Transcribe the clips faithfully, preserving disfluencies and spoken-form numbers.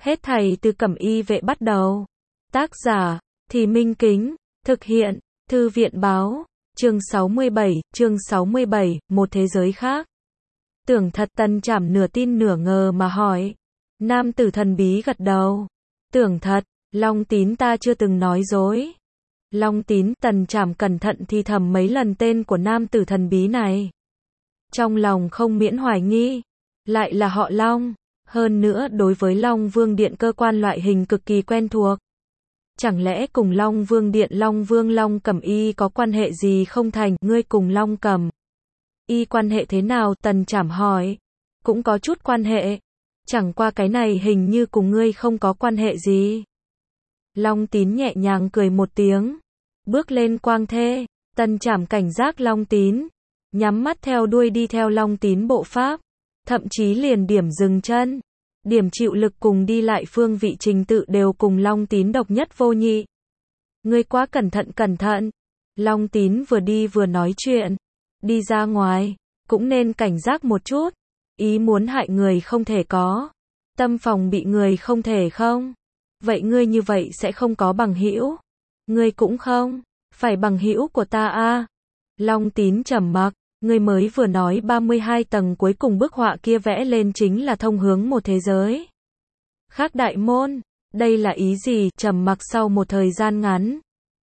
Hết thảy từ Cẩm Y Vệ bắt đầu. Tác giả, Thì Minh Kính, thực hiện, Thư viện Báo, chương sáu mươi bảy, chương sáu mươi bảy, một thế giới khác. Tưởng thật. Tần Trảm nửa tin nửa ngờ mà hỏi. Nam tử thần bí gật đầu. Tưởng thật, Long Tín ta chưa từng nói dối. Long Tín. Tần Trảm cẩn thận thì thầm mấy lần tên của nam tử thần bí này. Trong lòng không miễn hoài nghi. Lại là họ Long. Hơn nữa đối với Long Vương Điện cơ quan loại hình cực kỳ quen thuộc. Chẳng lẽ cùng Long Vương Điện Long Vương Long Cẩm Y có quan hệ gì không thành? Ngươi cùng Long Cẩm Y quan hệ thế nào? Tần Trảm hỏi. Cũng có chút quan hệ. Chẳng qua cái này hình như cùng ngươi không có quan hệ gì. Long Tín nhẹ nhàng cười một tiếng. Bước lên quang thê. Tần Trảm cảnh giác Long Tín. Nhắm mắt theo đuôi đi theo Long Tín bộ pháp. Thậm chí liền điểm dừng chân. Điểm chịu lực cùng đi lại phương vị trình tự đều cùng Long Tín độc nhất vô nhị. Ngươi quá cẩn thận cẩn thận. Long Tín vừa đi vừa nói chuyện. Đi ra ngoài, cũng nên cảnh giác một chút. Ý muốn hại người không thể có. Tâm phòng bị người không thể không. Vậy ngươi như vậy sẽ không có bằng hữu. Ngươi cũng không. Phải bằng hữu của ta a. Long Tín trầm mặc. Ngươi mới vừa nói ba mươi hai tầng cuối cùng bức họa kia vẽ lên chính là thông hướng một thế giới khác đại môn. Đây là ý gì? Trầm mặc sau một thời gian ngắn.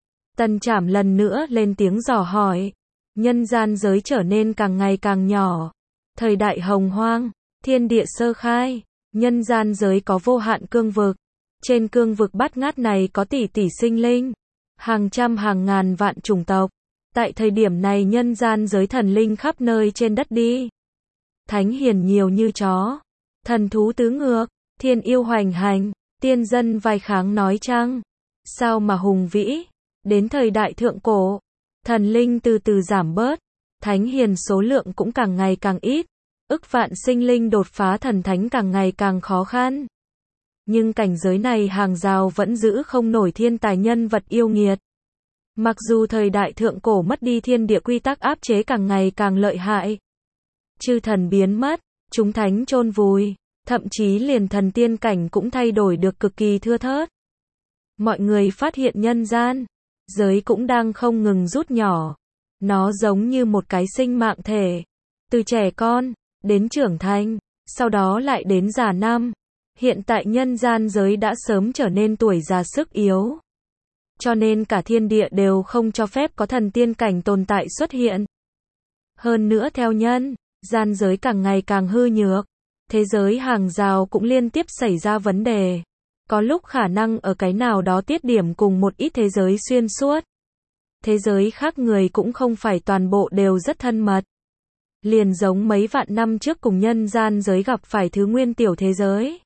Tần Trảm lần nữa lên tiếng dò hỏi. Nhân gian giới trở nên càng ngày càng nhỏ. Thời đại hồng hoang, thiên địa sơ khai, nhân gian giới có vô hạn cương vực. Trên cương vực bát ngát này có tỷ tỷ sinh linh, hàng trăm hàng ngàn vạn chủng tộc. Tại thời điểm này nhân gian giới thần linh khắp nơi trên đất đi. Thánh hiền nhiều như chó, thần thú tứ ngược, thiên yêu hoành hành, tiên dân vai kháng nói chăng. Sao mà hùng vĩ. Đến thời đại thượng cổ, thần linh từ từ giảm bớt, thánh hiền số lượng cũng càng ngày càng ít, ức vạn sinh linh đột phá thần thánh càng ngày càng khó khăn. Nhưng cảnh giới này hàng rào vẫn giữ không nổi thiên tài nhân vật yêu nghiệt. Mặc dù thời đại thượng cổ mất đi thiên địa quy tắc áp chế càng ngày càng lợi hại. Chư thần biến mất, chúng thánh chôn vùi, thậm chí liền thần tiên cảnh cũng thay đổi được cực kỳ thưa thớt. Mọi người phát hiện nhân gian giới cũng đang không ngừng rút nhỏ. Nó giống như một cái sinh mạng thể. Từ trẻ con, đến trưởng thành, sau đó lại đến già năm. Hiện tại nhân gian giới đã sớm trở nên tuổi già sức yếu. Cho nên cả thiên địa đều không cho phép có thần tiên cảnh tồn tại xuất hiện. Hơn nữa theo nhân gian giới càng ngày càng hư nhược. Thế giới hàng rào cũng liên tiếp xảy ra vấn đề. Có lúc khả năng ở cái nào đó tiết điểm cùng một ít thế giới xuyên suốt. Thế giới khác người cũng không phải toàn bộ đều rất thân mật. Liền giống mấy vạn năm trước cùng nhân gian giới gặp phải thứ nguyên tiểu thế giới.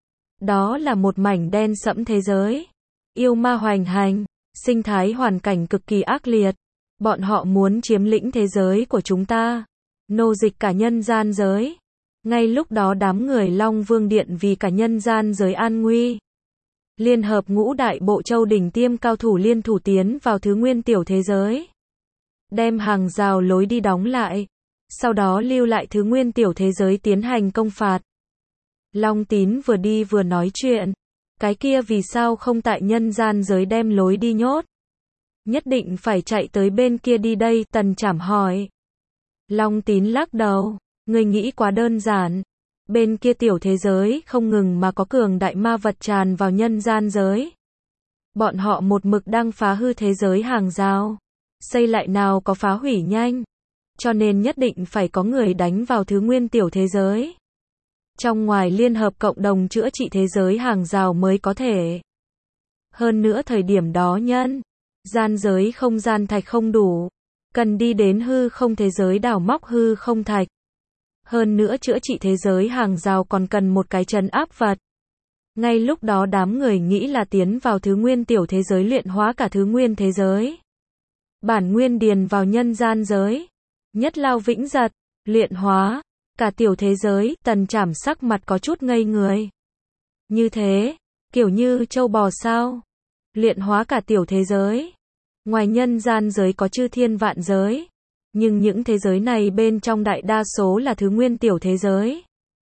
Đó là một mảnh đen sẫm thế giới. Yêu ma hoành hành, sinh thái hoàn cảnh cực kỳ ác liệt. Bọn họ muốn chiếm lĩnh thế giới của chúng ta. Nô dịch cả nhân gian giới. Ngay lúc đó đám người Long Vương Điện vì cả nhân gian giới an nguy. Liên hợp ngũ đại bộ châu đỉnh tiêm cao thủ liên thủ tiến vào thứ nguyên tiểu thế giới. Đem hàng rào lối đi đóng lại. Sau đó lưu lại thứ nguyên tiểu thế giới tiến hành công phạt. Long Tín vừa đi vừa nói chuyện. Cái kia vì sao không tại nhân gian giới đem lối đi nhốt? Nhất định phải chạy tới bên kia đi đây? Tần Trảm hỏi. Long Tín lắc đầu. Ngươi nghĩ quá đơn giản. Bên kia tiểu thế giới không ngừng mà có cường đại ma vật tràn vào nhân gian giới. Bọn họ một mực đang phá hư thế giới hàng rào. Xây lại nào có phá hủy nhanh. Cho nên nhất định phải có người đánh vào thứ nguyên tiểu thế giới. Trong ngoài liên hợp cộng đồng chữa trị thế giới hàng rào mới có thể. Hơn nữa thời điểm đó nhân gian giới không gian thạch không đủ. Cần đi đến hư không thế giới đào móc hư không thạch. Hơn nữa chữa trị thế giới hàng rào còn cần một cái trấn áp vật. Ngay lúc đó đám người nghĩ là tiến vào thứ nguyên tiểu thế giới luyện hóa cả thứ nguyên thế giới. Bản nguyên điền vào nhân gian giới. Nhất lao vĩnh giật, luyện hóa cả tiểu thế giới. Tần Trảm sắc mặt có chút ngây người. Như thế, kiểu như châu bò sao? Luyện hóa cả tiểu thế giới. Ngoài nhân gian giới có chư thiên vạn giới. Nhưng những thế giới này bên trong đại đa số là thứ nguyên tiểu thế giới.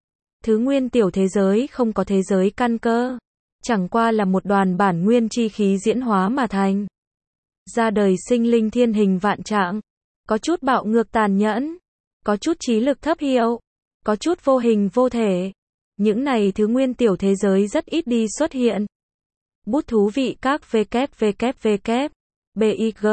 Thứ nguyên tiểu thế giới không có thế giới căn cơ, chẳng qua là một đoàn bản nguyên chi khí diễn hóa mà thành. Ra đời sinh linh thiên hình vạn trạng, có chút bạo ngược tàn nhẫn, có chút trí lực thấp hiệu, có chút vô hình vô thể. Những này thứ nguyên tiểu thế giới rất ít đi xuất hiện. Bút thú vị các www, big,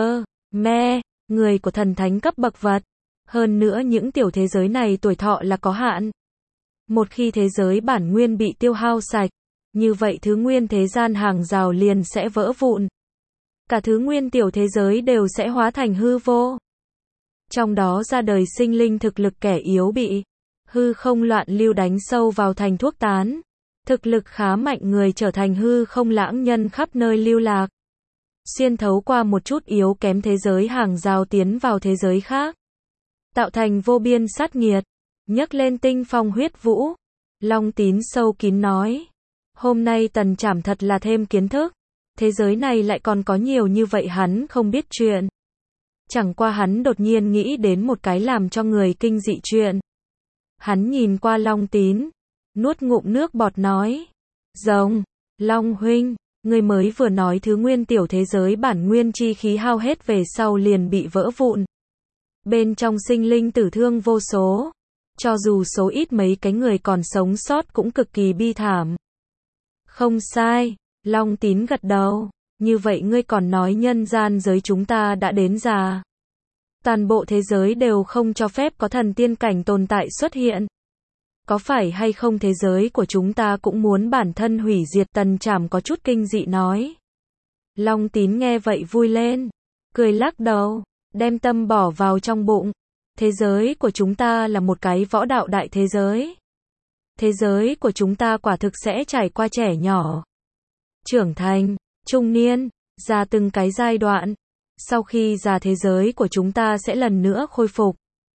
me, người của thần thánh cấp bậc vật. Hơn nữa những tiểu thế giới này tuổi thọ là có hạn. Một khi thế giới bản nguyên bị tiêu hao sạch, như vậy thứ nguyên thế gian hàng rào liền sẽ vỡ vụn. Cả thứ nguyên tiểu thế giới đều sẽ hóa thành hư vô. Trong đó ra đời sinh linh thực lực kẻ yếu bị hư không loạn lưu đánh sâu vào thành thuốc tán. Thực lực khá mạnh người trở thành hư không lãng nhân khắp nơi lưu lạc. Xuyên thấu qua một chút yếu kém thế giới hàng rào tiến vào thế giới khác. Tạo thành vô biên sát nghiệt. Nhấc lên tinh phong huyết vũ. Long Tín sâu kín nói. Hôm nay Tần Trảm thật là thêm kiến thức. Thế giới này lại còn có nhiều như vậy hắn không biết chuyện. Chẳng qua hắn đột nhiên nghĩ đến một cái làm cho người kinh dị chuyện. Hắn nhìn qua Long Tín, nuốt ngụm nước bọt nói. Rồng, Long huynh, ngươi mới vừa nói thứ nguyên tiểu thế giới bản nguyên chi khí hao hết về sau liền bị vỡ vụn. Bên trong sinh linh tử thương vô số. Cho dù số ít mấy cái người còn sống sót cũng cực kỳ bi thảm. Không sai, Long Tín gật đầu. Như vậy ngươi còn nói nhân gian giới chúng ta đã đến già. Toàn bộ thế giới đều không cho phép có thần tiên cảnh tồn tại xuất hiện. Có phải hay không thế giới của chúng ta cũng muốn bản thân hủy diệt? Tần Trảm có chút kinh dị nói. Long Tín nghe vậy vui lên. Cười lắc đầu, đem tâm bỏ vào trong bụng. Thế giới của chúng ta là một cái võ đạo đại thế giới. Thế giới của chúng ta quả thực sẽ trải qua trẻ nhỏ, trưởng thành, trung niên, già từng cái giai đoạn. Sau khi già thế giới của chúng ta sẽ lần nữa khôi phục.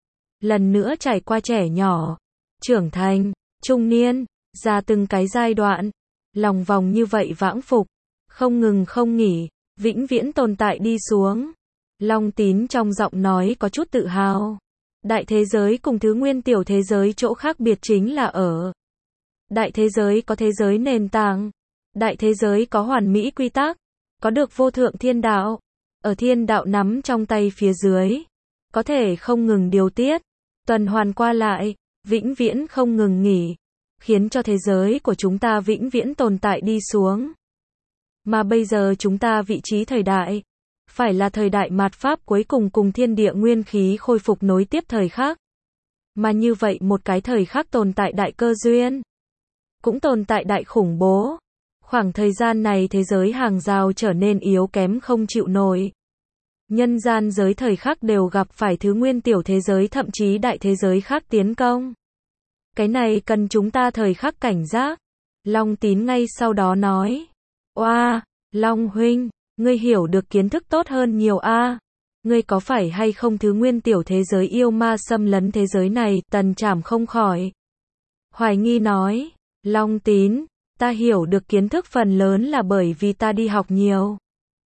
Lần nữa trải qua trẻ nhỏ, trưởng thành, trung niên, già từng cái giai đoạn. Lòng vòng như vậy vãng phục, không ngừng không nghỉ, vĩnh viễn tồn tại đi xuống. Long Tín trong giọng nói có chút tự hào. Đại thế giới cùng thứ nguyên tiểu thế giới chỗ khác biệt chính là ở. Đại thế giới có thế giới nền tảng. Đại thế giới có hoàn mỹ quy tắc. Có được vô thượng thiên đạo. Ở thiên đạo nắm trong tay phía dưới. Có thể không ngừng điều tiết. Tuần hoàn qua lại. Vĩnh viễn không ngừng nghỉ. Khiến cho thế giới của chúng ta vĩnh viễn tồn tại đi xuống. Mà bây giờ chúng ta vị trí thời đại. Phải là thời đại mạt Pháp cuối cùng cùng thiên địa nguyên khí khôi phục nối tiếp thời khắc. Mà như vậy một cái thời khắc tồn tại đại cơ duyên. Cũng tồn tại đại khủng bố. Khoảng thời gian này thế giới hàng rào trở nên yếu kém không chịu nổi. Nhân gian giới thời khắc đều gặp phải thứ nguyên tiểu thế giới thậm chí đại thế giới khác tiến công. Cái này cần chúng ta thời khắc cảnh giác. Long Tín ngay sau đó nói. Oa, Long huynh, ngươi hiểu được kiến thức tốt hơn nhiều a. Ngươi có phải hay không thứ nguyên tiểu thế giới yêu ma xâm lấn thế giới này? Tần Trảm không khỏi hoài nghi nói. Long Tín, ta hiểu được kiến thức phần lớn là bởi vì ta đi học nhiều.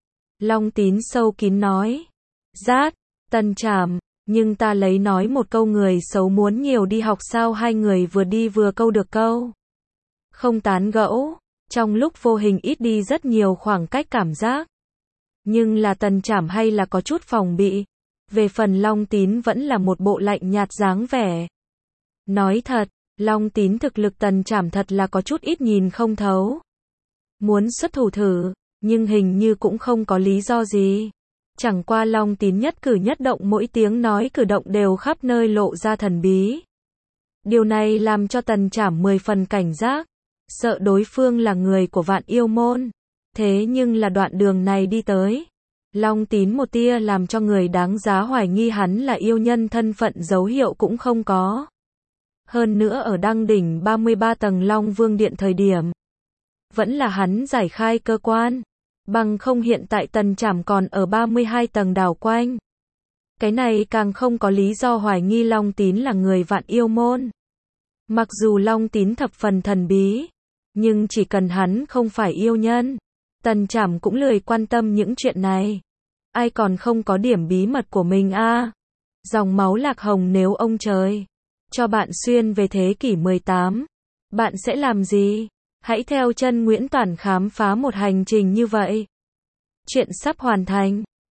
Long Tín sâu kín nói. Rát, Tần Trảm, nhưng ta lấy nói một câu người xấu muốn nhiều đi học sao? Hai người vừa đi vừa câu được câu. Không tán gẫu, trong lúc vô hình ít đi rất nhiều khoảng cách cảm giác. Nhưng là Tần Trảm hay là có chút phòng bị. Về phần Long Tín vẫn là một bộ lạnh nhạt dáng vẻ. Nói thật, Long Tín thực lực Tần Trảm thật là có chút ít nhìn không thấu. Muốn xuất thủ thử, nhưng hình như cũng không có lý do gì. Chẳng qua Long Tín nhất cử nhất động mỗi tiếng nói cử động đều khắp nơi lộ ra thần bí. Điều này làm cho Tần Trảm mười phần cảnh giác. Sợ đối phương là người của Vạn Yêu Môn. Thế nhưng là đoạn đường này đi tới. Long Tín một tia làm cho người đáng giá hoài nghi hắn là yêu nhân thân phận dấu hiệu cũng không có. Hơn nữa ở đăng đỉnh ba mươi ba tầng Long Vương Điện thời điểm. Vẫn là hắn giải khai cơ quan. Bằng không hiện tại Tần Trảm còn ở ba mươi hai tầng đảo quanh. Cái này càng không có lý do hoài nghi Long Tín là người Vạn Yêu Môn. Mặc dù Long Tín thập phần thần bí. Nhưng chỉ cần hắn không phải yêu nhân. Tần Trảm cũng lười quan tâm những chuyện này. Ai còn không có điểm bí mật của mình a? À? Dòng máu lạc hồng nếu ông trời cho bạn xuyên về thế kỷ mười tám. Bạn sẽ làm gì? Hãy theo chân Nguyễn Toản khám phá một hành trình như vậy. Chuyện sắp hoàn thành.